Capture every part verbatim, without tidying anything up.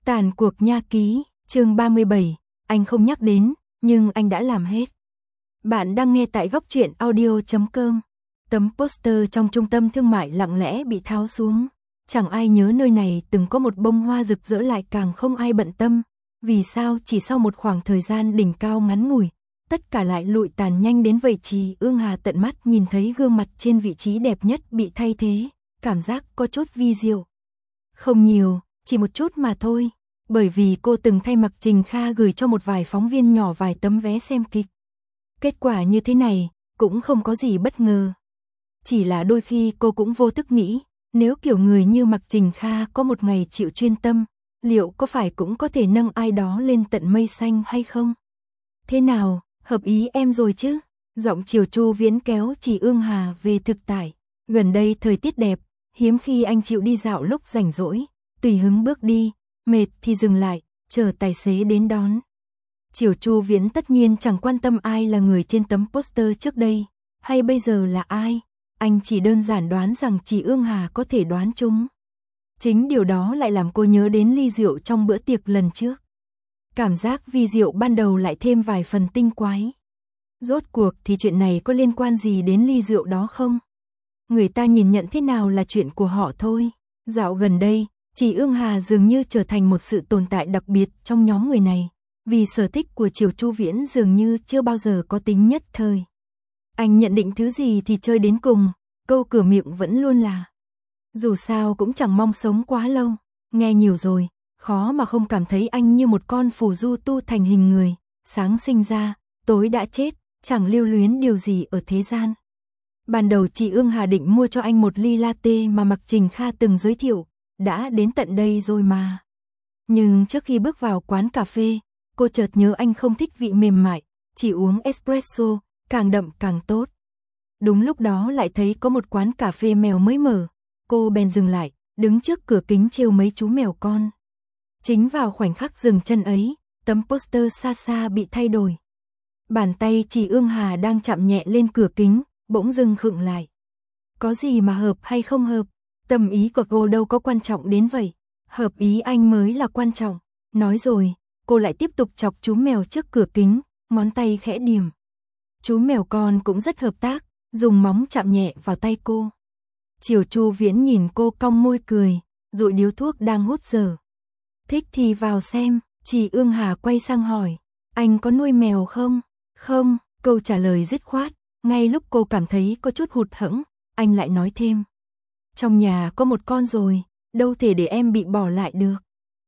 Tàn cuộc nha ký, chương ba mươi bảy, anh không nhắc đến, nhưng anh đã làm hết. Bạn đang nghe tại góc truyện audio chấm com. Tấm poster trong trung tâm thương mại lặng lẽ bị tháo xuống. Chẳng ai nhớ nơi này từng có một bông hoa rực rỡ, lại càng không ai bận tâm. Vì sao chỉ sau một khoảng thời gian đỉnh cao ngắn ngủi, tất cả lại lụi tàn nhanh đến vậy? Trì Ương Hà tận mắt nhìn thấy gương mặt trên vị trí đẹp nhất bị thay thế, cảm giác có chút vi diệu. Không nhiều, chỉ một chút mà thôi, bởi vì cô từng thay Mạc Trình Kha gửi cho một vài phóng viên nhỏ vài tấm vé xem kịch. Kết quả như thế này, cũng không có gì bất ngờ. Chỉ là đôi khi cô cũng vô thức nghĩ, nếu kiểu người như Mạc Trình Kha có một ngày chịu chuyên tâm, liệu có phải cũng có thể nâng ai đó lên tận mây xanh hay không? Thế nào, hợp ý em rồi chứ? Giọng Triều Chu Viễn kéo Trì Ương Hà về thực tại. Gần đây thời tiết đẹp, hiếm khi anh chịu đi dạo lúc rảnh rỗi, tùy hứng bước đi, mệt thì dừng lại, chờ tài xế đến đón. Triều Chu Viễn tất nhiên chẳng quan tâm ai là người trên tấm poster trước đây, hay bây giờ là ai, anh chỉ đơn giản đoán rằng Trì Ương Hà có thể đoán chúng. Chính điều đó lại làm cô nhớ đến ly rượu trong bữa tiệc lần trước. Cảm giác vi diệu ban đầu lại thêm vài phần tinh quái. Rốt cuộc thì chuyện này có liên quan gì đến ly rượu đó không? Người ta nhìn nhận thế nào là chuyện của họ thôi. Dạo gần đây, Trì Ương Hà dường như trở thành một sự tồn tại đặc biệt trong nhóm người này, vì sở thích của Triều Chu Viễn dường như chưa bao giờ có tính nhất thời. Anh nhận định thứ gì thì chơi đến cùng, câu cửa miệng vẫn luôn là dù sao cũng chẳng mong sống quá lâu. Nghe nhiều rồi, khó mà không cảm thấy anh như một con phù du tu thành hình người, sáng sinh ra, tối đã chết, chẳng lưu luyến điều gì ở thế gian. Ban đầu Trì Ương Hà định mua cho anh một ly latte mà Mạc Trình Kha từng giới thiệu, đã đến tận đây rồi mà. Nhưng trước khi bước vào quán cà phê, cô chợt nhớ anh không thích vị mềm mại, chỉ uống espresso, càng đậm càng tốt. Đúng lúc đó lại thấy có một quán cà phê mèo mới mở, cô bèn dừng lại, đứng trước cửa kính trêu mấy chú mèo con. Chính vào khoảnh khắc dừng chân ấy, tấm poster xa xa bị thay đổi. Bàn tay Trì Ương Hà đang chạm nhẹ lên cửa kính, bỗng dưng khựng lại. Có gì mà hợp hay không hợp, tâm ý của cô đâu có quan trọng đến vậy. Hợp ý anh mới là quan trọng. Nói rồi, cô lại tiếp tục chọc chú mèo trước cửa kính, ngón tay khẽ điểm. Chú mèo con cũng rất hợp tác, dùng móng chạm nhẹ vào tay cô. Triều Chu Viễn nhìn cô cong môi cười, dụi điếu thuốc đang hút dở. Thích thì vào xem. Trì Ương Hà quay sang hỏi, anh có nuôi mèo không? Không, câu trả lời dứt khoát. Ngay lúc cô cảm thấy có chút hụt hẫng, anh lại nói thêm, trong nhà có một con rồi, đâu thể để em bị bỏ lại được.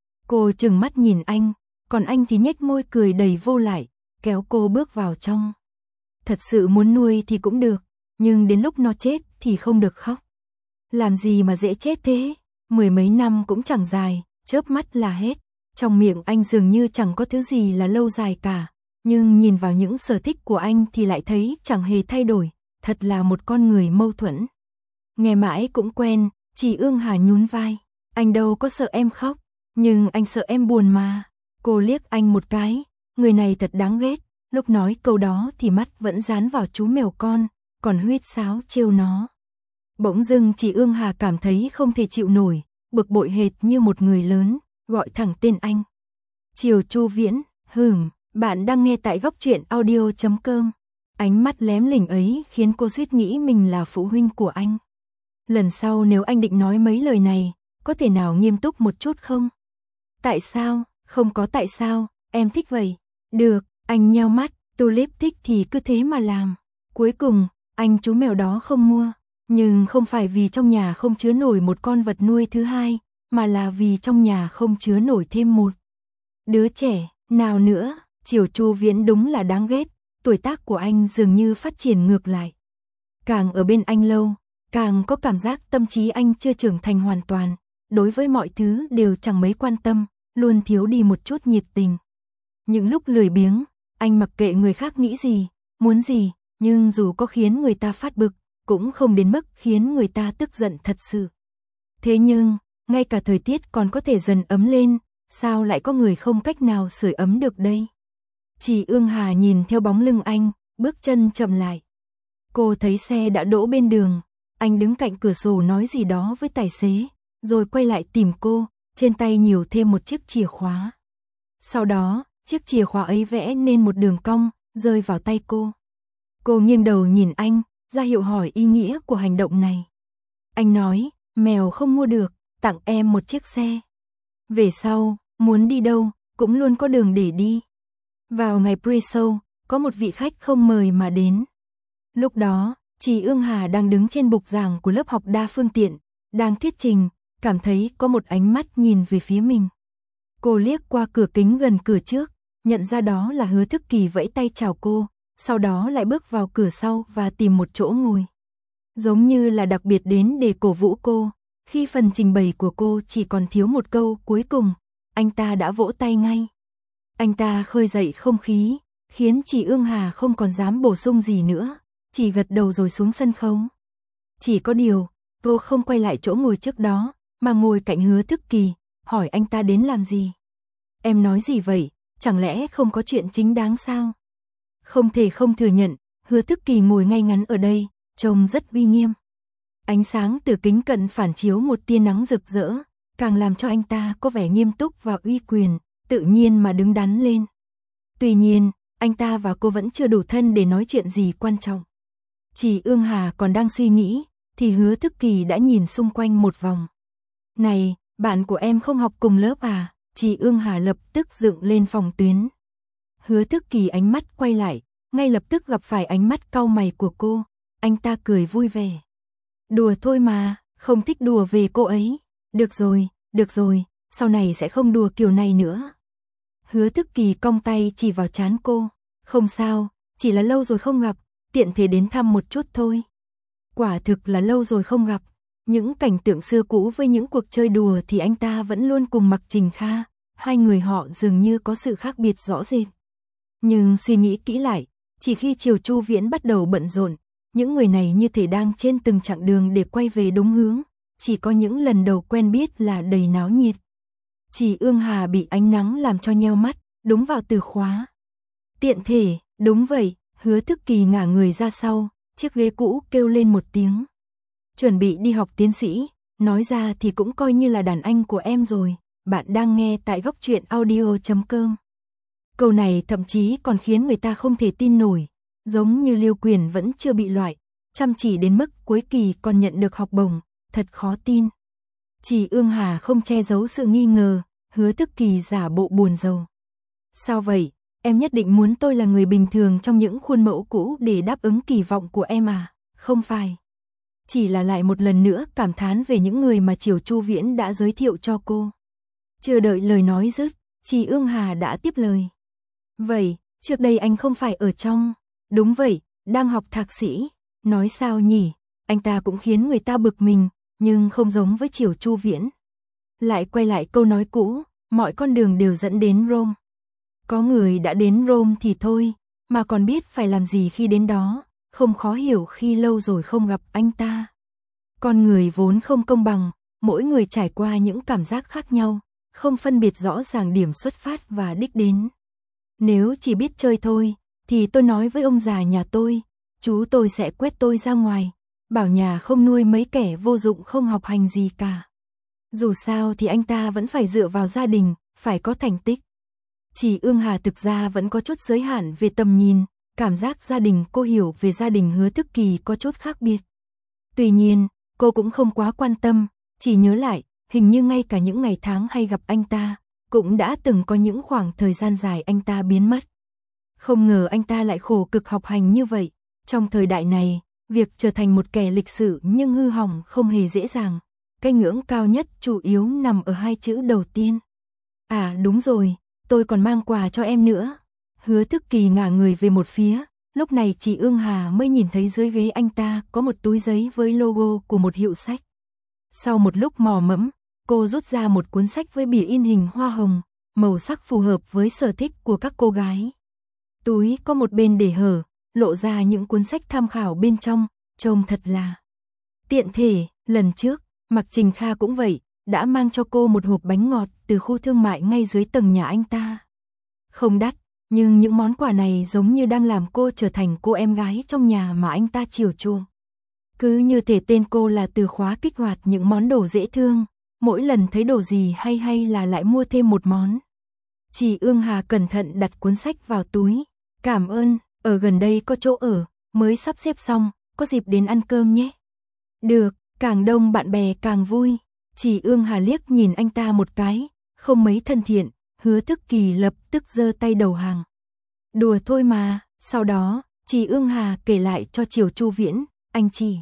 Cô trừng mắt nhìn anh, còn anh thì nhếch môi cười đầy vô lại, kéo cô bước vào trong. Thật sự muốn nuôi thì cũng được, nhưng đến lúc nó chết thì không được khóc. Làm gì mà dễ chết thế, mười mấy năm cũng chẳng dài, chớp mắt là hết. Trong miệng anh dường như chẳng có thứ gì là lâu dài cả, nhưng nhìn vào những sở thích của anh thì lại thấy chẳng hề thay đổi, thật là một con người mâu thuẫn. Nghe mãi cũng quen, Trì Ương Hà nhún vai, anh đâu có sợ em khóc, nhưng anh sợ em buồn mà. Cô liếc anh một cái, người này thật đáng ghét, lúc nói câu đó thì mắt vẫn dán vào chú mèo con, còn huýt sáo trêu nó. Bỗng dưng Trì Ương Hà cảm thấy không thể chịu nổi, bực bội hệt như một người lớn, gọi thẳng tên anh. Triều Chu Viễn, hừm, bạn đang nghe tại góc truyện audio chấm com. Ánh mắt lém lỉnh ấy khiến cô suýt nghĩ mình là phụ huynh của anh. Lần sau nếu anh định nói mấy lời này, có thể nào nghiêm túc một chút không? Tại sao? Không có tại sao, em thích vậy. Được, anh nheo mắt, Tulip thích thì cứ thế mà làm. Cuối cùng, anh chú mèo đó không mua. Nhưng không phải vì trong nhà không chứa nổi một con vật nuôi thứ hai, mà là vì trong nhà không chứa nổi thêm một đứa trẻ. Nào nữa, Triều Chu Viễn đúng là đáng ghét, tuổi tác của anh dường như phát triển ngược lại. Càng ở bên anh lâu, càng có cảm giác tâm trí anh chưa trưởng thành hoàn toàn, đối với mọi thứ đều chẳng mấy quan tâm, luôn thiếu đi một chút nhiệt tình. Những lúc lười biếng, anh mặc kệ người khác nghĩ gì, muốn gì, nhưng dù có khiến người ta phát bực, cũng không đến mức khiến người ta tức giận thật sự. Thế nhưng, ngay cả thời tiết còn có thể dần ấm lên, sao lại có người không cách nào sưởi ấm được đây? Trì Ương Hà nhìn theo bóng lưng anh, bước chân chậm lại. Cô thấy xe đã đỗ bên đường, anh đứng cạnh cửa sổ nói gì đó với tài xế, rồi quay lại tìm cô, trên tay nhiều thêm một chiếc chìa khóa. Sau đó, chiếc chìa khóa ấy vẽ nên một đường cong, rơi vào tay cô. Cô nghiêng đầu nhìn anh, ra hiệu hỏi ý nghĩa của hành động này. Anh nói, mèo không mua được, tặng em một chiếc xe. Về sau, muốn đi đâu, cũng luôn có đường để đi. Vào ngày pre-show, có một vị khách không mời mà đến. Lúc đó, chị Ương Hà đang đứng trên bục giảng của lớp học đa phương tiện, đang thuyết trình, cảm thấy có một ánh mắt nhìn về phía mình. Cô liếc qua cửa kính gần cửa trước, nhận ra đó là Hứa Thức Kỳ vẫy tay chào cô, sau đó lại bước vào cửa sau và tìm một chỗ ngồi. Giống như là đặc biệt đến để cổ vũ cô, khi phần trình bày của cô chỉ còn thiếu một câu cuối cùng, anh ta đã vỗ tay ngay. Anh ta khơi dậy không khí, khiến chị Ương Hà không còn dám bổ sung gì nữa, chỉ gật đầu rồi xuống sân khấu. Chỉ có điều, cô không quay lại chỗ ngồi trước đó, mà ngồi cạnh Hứa Thức Kỳ, hỏi anh ta đến làm gì. Em nói gì vậy, chẳng lẽ không có chuyện chính đáng sao? Không thể không thừa nhận, Hứa Thức Kỳ ngồi ngay ngắn ở đây, trông rất uy nghiêm. Ánh sáng từ kính cận phản chiếu một tia nắng rực rỡ, càng làm cho anh ta có vẻ nghiêm túc và uy quyền, tự nhiên mà đứng đắn lên. Tuy nhiên, anh ta và cô vẫn chưa đủ thân để nói chuyện gì quan trọng. Chị Ương Hà còn đang suy nghĩ, thì Hứa Thức Kỳ đã nhìn xung quanh một vòng. Này, bạn của em không học cùng lớp à? Chị Ương Hà lập tức dựng lên phòng tuyến. Hứa Thức Kỳ ánh mắt quay lại, ngay lập tức gặp phải ánh mắt cau mày của cô. Anh ta cười vui vẻ. Đùa thôi mà, không thích đùa về cô ấy. Được rồi, được rồi, sau này sẽ không đùa kiểu này nữa. Hứa Thức Kỳ cong tay chỉ vào trán cô. Không sao, chỉ là lâu rồi không gặp, tiện thể đến thăm một chút thôi. Quả thực là lâu rồi không gặp. Những cảnh tượng xưa cũ với những cuộc chơi đùa thì anh ta vẫn luôn cùng Mạc Trình Kha, hai người họ dường như có sự khác biệt rõ rệt. Nhưng suy nghĩ kỹ lại, chỉ khi Triều Chu Viễn bắt đầu bận rộn, những người này như thể đang trên từng chặng đường để quay về đúng hướng, chỉ có những lần đầu quen biết là đầy náo nhiệt. Chị Ương Hà bị ánh nắng làm cho nheo mắt, đúng vào từ khóa. Tiện thể, đúng vậy, Hứa Thức Kỳ ngả người ra sau, chiếc ghế cũ kêu lên một tiếng. Chuẩn bị đi học tiến sĩ, nói ra thì cũng coi như là đàn anh của em rồi, bạn đang nghe tại góc truyện audio chấm com. Câu này thậm chí còn khiến người ta không thể tin nổi, giống như Liêu Quyền vẫn chưa bị loại, chăm chỉ đến mức cuối kỳ còn nhận được học bổng, thật khó tin. Chị Ương Hà không che giấu sự nghi ngờ, Hứa Thức Kỳ giả bộ buồn rầu. Sao vậy, em nhất định muốn tôi là người bình thường trong những khuôn mẫu cũ để đáp ứng kỳ vọng của em à? Không phải. Chỉ là lại một lần nữa cảm thán về những người mà Triều Chu Viễn đã giới thiệu cho cô. Chưa đợi lời nói dứt, chị Ương Hà đã tiếp lời. Vậy, trước đây anh không phải ở trong... Đúng vậy, đang học thạc sĩ. Nói sao nhỉ, anh ta cũng khiến người ta bực mình, nhưng không giống với Triều Chu Viễn. Lại quay lại câu nói cũ, mọi con đường đều dẫn đến Rome. Có người đã đến Rome thì thôi, mà còn biết phải làm gì khi đến đó, không khó hiểu khi lâu rồi không gặp anh ta. Con người vốn không công bằng, mỗi người trải qua những cảm giác khác nhau, không phân biệt rõ ràng điểm xuất phát và đích đến. Nếu chỉ biết chơi thôi, thì tôi nói với ông già nhà tôi, chú tôi sẽ quét tôi ra ngoài, bảo nhà không nuôi mấy kẻ vô dụng không học hành gì cả. Dù sao thì anh ta vẫn phải dựa vào gia đình, phải có thành tích. Chị Ương Hà thực ra vẫn có chút giới hạn về tầm nhìn, cảm giác gia đình cô hiểu về gia đình Hứa Thức Kỳ có chút khác biệt. Tuy nhiên, cô cũng không quá quan tâm, chỉ nhớ lại, hình như ngay cả những ngày tháng hay gặp anh ta, cũng đã từng có những khoảng thời gian dài anh ta biến mất. Không ngờ anh ta lại khổ cực học hành như vậy. Trong thời đại này, việc trở thành một kẻ lịch sự nhưng hư hỏng không hề dễ dàng. Cái ngưỡng cao nhất chủ yếu nằm ở hai chữ đầu tiên. À đúng rồi, tôi còn mang quà cho em nữa. Hứa Thức Kỳ ngả người về một phía, lúc này chị Ương Hà mới nhìn thấy dưới ghế anh ta có một túi giấy với logo của một hiệu sách. Sau một lúc mò mẫm, cô rút ra một cuốn sách với bìa in hình hoa hồng, màu sắc phù hợp với sở thích của các cô gái. Túi có một bên để hở, lộ ra những cuốn sách tham khảo bên trong, trông thật là tiện thể. Lần trước, Mạc Trình Kha cũng vậy, đã mang cho cô một hộp bánh ngọt từ khu thương mại ngay dưới tầng nhà anh ta. Không đắt, nhưng những món quà này giống như đang làm cô trở thành cô em gái trong nhà mà anh ta chiều chuộng. Cứ như thể tên cô là từ khóa kích hoạt những món đồ dễ thương, mỗi lần thấy đồ gì hay hay là lại mua thêm một món. Chị Ương Hà cẩn thận đặt cuốn sách vào túi. Cảm ơn, ở gần đây có chỗ ở, mới sắp xếp xong, có dịp đến ăn cơm nhé. Được, càng đông bạn bè càng vui. Chị Ương Hà liếc nhìn anh ta một cái, không mấy thân thiện, Hứa Thức Kỳ lập tức giơ tay đầu hàng. Đùa thôi mà, sau đó, chị Ương Hà kể lại cho Triều Chu Viễn, anh chỉ.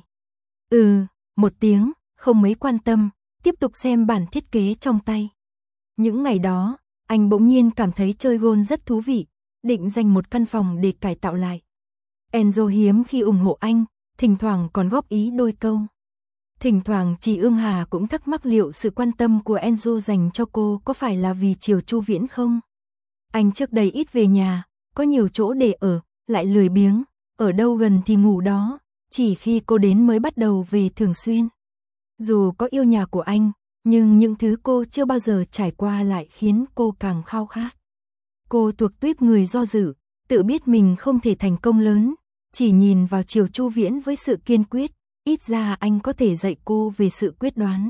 Ừ, một tiếng, không mấy quan tâm, tiếp tục xem bản thiết kế trong tay. Những ngày đó, anh bỗng nhiên cảm thấy chơi golf rất thú vị, định dành một căn phòng để cải tạo lại. Enzo hiếm khi ủng hộ anh, thỉnh thoảng còn góp ý đôi câu. Thỉnh thoảng chị Ương Hà cũng thắc mắc liệu sự quan tâm của Enzo dành cho cô có phải là vì Triều Chu Viễn không? Anh trước đây ít về nhà, có nhiều chỗ để ở, lại lười biếng, ở đâu gần thì ngủ đó, chỉ khi cô đến mới bắt đầu về thường xuyên. Dù có yêu nhà của anh, nhưng những thứ cô chưa bao giờ trải qua lại khiến cô càng khao khát. Cô thuộc tuýp người do dự, tự biết mình không thể thành công lớn, chỉ nhìn vào Triều Chu Viễn với sự kiên quyết, ít ra anh có thể dạy cô về sự quyết đoán.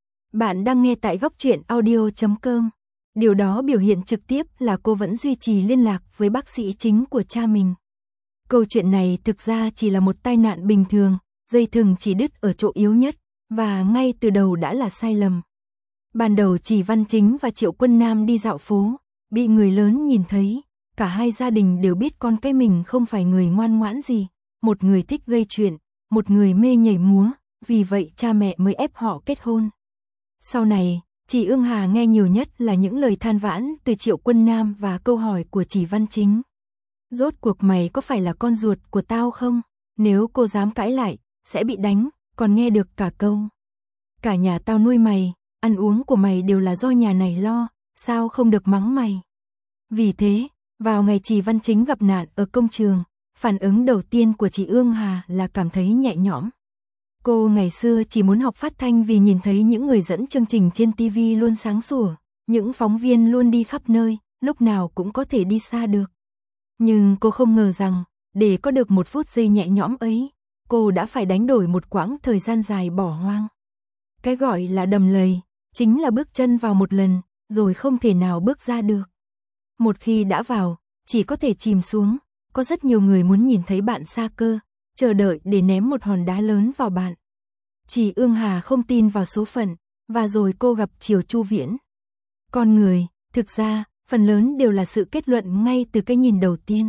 Bạn đang nghe tại góc truyện audio chấm com. Điều đó biểu hiện trực tiếp là cô vẫn duy trì liên lạc với bác sĩ chính của cha mình. Câu chuyện này thực ra chỉ là một tai nạn bình thường, dây thừng chỉ đứt ở chỗ yếu nhất, và ngay từ đầu đã là sai lầm. Ban đầu Chỉ Văn Chính và Triệu Quân Nam đi dạo phố, bị người lớn nhìn thấy, cả hai gia đình đều biết con cái mình không phải người ngoan ngoãn gì, một người thích gây chuyện, một người mê nhảy múa, vì vậy cha mẹ mới ép họ kết hôn. Sau này, chị Ương Hà nghe nhiều nhất là những lời than vãn từ Triệu Quân Nam và câu hỏi của Chỉ Văn Chính. Rốt cuộc mày có phải là con ruột của tao không? Nếu cô dám cãi lại, sẽ bị đánh, còn nghe được cả câu. Cả nhà tao nuôi mày, ăn uống của mày đều là do nhà này lo, sao không được mắng mày? Vì thế, vào ngày Chỉ Văn Chính gặp nạn ở công trường, phản ứng đầu tiên của chị Ương Hà là cảm thấy nhẹ nhõm. Cô ngày xưa chỉ muốn học phát thanh vì nhìn thấy những người dẫn chương trình trên ti vi luôn sáng sủa, những phóng viên luôn đi khắp nơi, lúc nào cũng có thể đi xa được. Nhưng cô không ngờ rằng, để có được một phút giây nhẹ nhõm ấy, cô đã phải đánh đổi một quãng thời gian dài bỏ hoang. Cái gọi là đầm lầy, chính là bước chân vào một lần, rồi không thể nào bước ra được. Một khi đã vào, chỉ có thể chìm xuống, có rất nhiều người muốn nhìn thấy bạn sa cơ, chờ đợi để ném một hòn đá lớn vào bạn. Chị Ương Hà không tin vào số phận, và rồi cô gặp Triều Chu Viễn. Con người, thực ra, phần lớn đều là sự kết luận ngay từ cái nhìn đầu tiên.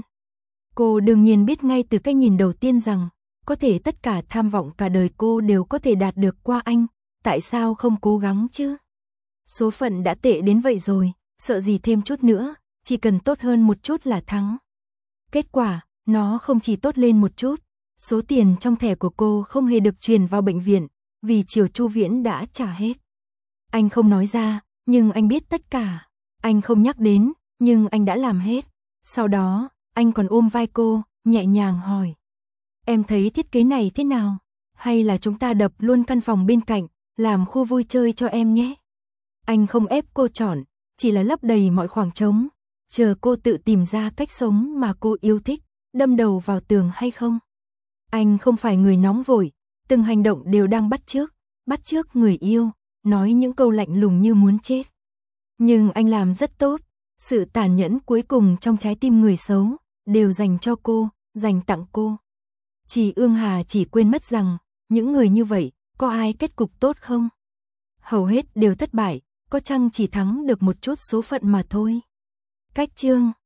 Cô đương nhiên biết ngay từ cái nhìn đầu tiên rằng, có thể tất cả tham vọng cả đời cô đều có thể đạt được qua anh, tại sao không cố gắng chứ? Số phận đã tệ đến vậy rồi, sợ gì thêm chút nữa, chỉ cần tốt hơn một chút là thắng. Kết quả, nó không chỉ tốt lên một chút, số tiền trong thẻ của cô không hề được truyền vào bệnh viện, vì Triều Chu Viễn đã trả hết. Anh không nói ra, nhưng anh biết tất cả. Anh không nhắc đến, nhưng anh đã làm hết. Sau đó, anh còn ôm vai cô, nhẹ nhàng hỏi. Em thấy thiết kế này thế nào? Hay là chúng ta đập luôn căn phòng bên cạnh, làm khu vui chơi cho em nhé? Anh không ép cô chọn, chỉ là lấp đầy mọi khoảng trống, chờ cô tự tìm ra cách sống mà cô yêu thích, đâm đầu vào tường hay không. Anh không phải người nóng vội, từng hành động đều đang bắt chước, bắt chước người yêu, nói những câu lạnh lùng như muốn chết. Nhưng anh làm rất tốt, sự tàn nhẫn cuối cùng trong trái tim người xấu, đều dành cho cô, dành tặng cô. Chị Ương Hà chỉ quên mất rằng, những người như vậy, có ai kết cục tốt không? Hầu hết đều thất bại, có chăng chỉ thắng được một chút số phận mà thôi. Cách chương